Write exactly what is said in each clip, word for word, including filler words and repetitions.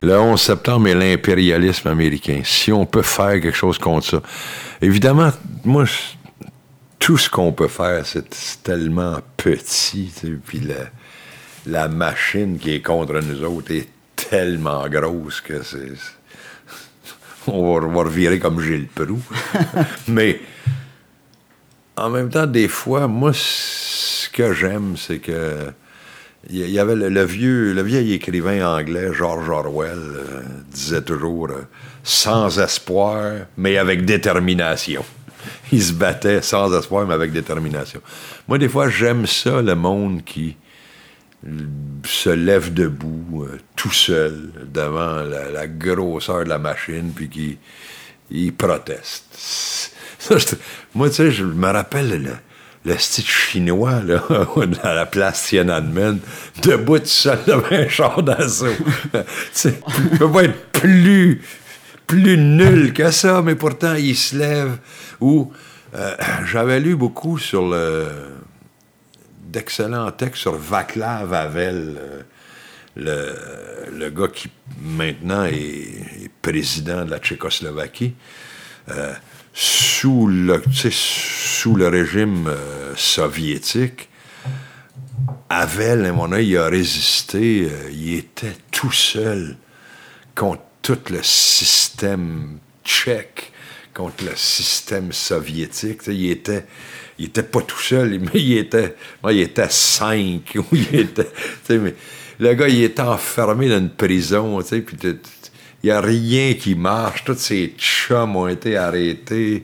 Le onze septembre et l'impérialisme américain. Si on peut faire quelque chose contre ça. Évidemment, moi, tout ce qu'on peut faire, c'est, c'est tellement petit. Tu sais, puis la, la machine qui est contre nous autres est tellement grosse que c'est... On va, on va revirer comme Gilles Proulx. Mais en même temps, des fois, moi, ce que j'aime, c'est que il y avait le, le vieux, le vieil écrivain anglais, George Orwell, euh, disait toujours euh, « sans espoir, mais avec détermination ». Il se battait sans espoir, mais avec détermination. Moi, des fois, j'aime ça, le monde qui se lève debout, euh, tout seul, devant la, la grosseur de la machine, puis qui il proteste. Ça, je, moi, tu sais, je me rappelle... Le, le style chinois, là, à la place Tiananmen, debout tout seul devant un char d'assaut. Tu peux pas être plus, plus nul que ça, mais pourtant, il se lève. Ou, euh, j'avais lu beaucoup sur le... d'excellents textes sur Václav Havel, le, le gars qui, maintenant, est, est président de la Tchécoslovaquie. Euh, Sous le, sous le régime euh, soviétique, Havel, à mon œil, il a résisté. Euh, il était tout seul contre tout le système tchèque, contre le système soviétique. T'sais, il était, il était pas tout seul, mais il était, moi, il était cinq. Ou il était, mais le gars, il était enfermé dans une prison. Puis il n'y a rien qui marche. Tous ses chums ont été arrêtés.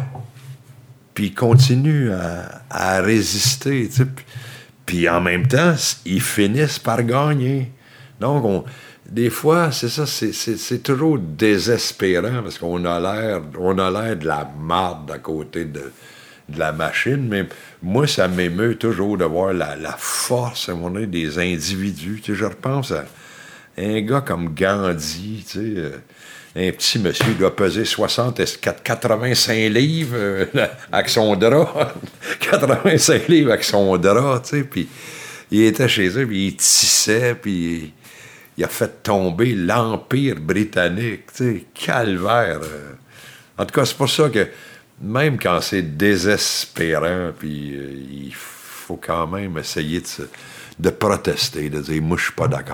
Puis il continue à, à résister. T'sais. Puis en même temps, ils finissent par gagner. Donc, on, des fois, c'est ça, c'est, c'est, c'est toujours désespérant parce qu'on a l'air, on a l'air de la marde à côté de, de la machine. Mais moi, ça m'émeut toujours de voir la, la force à mon avis, des individus. T'sais, je repense à un gars comme Gandhi, tu sais, euh, un petit monsieur, il doit peser soixante, quatre-vingt-cinq livres euh, avec son drap. quatre-vingt-cinq livres avec son drap, tu sais, puis il était chez eux, puis il tissait, puis il a fait tomber l'Empire britannique, tu sais, calvaire. Euh. En tout cas, c'est pour ça que même quand c'est désespérant, puis euh, il faut quand même essayer de, se, de protester, de dire « moi, je suis pas d'accord ».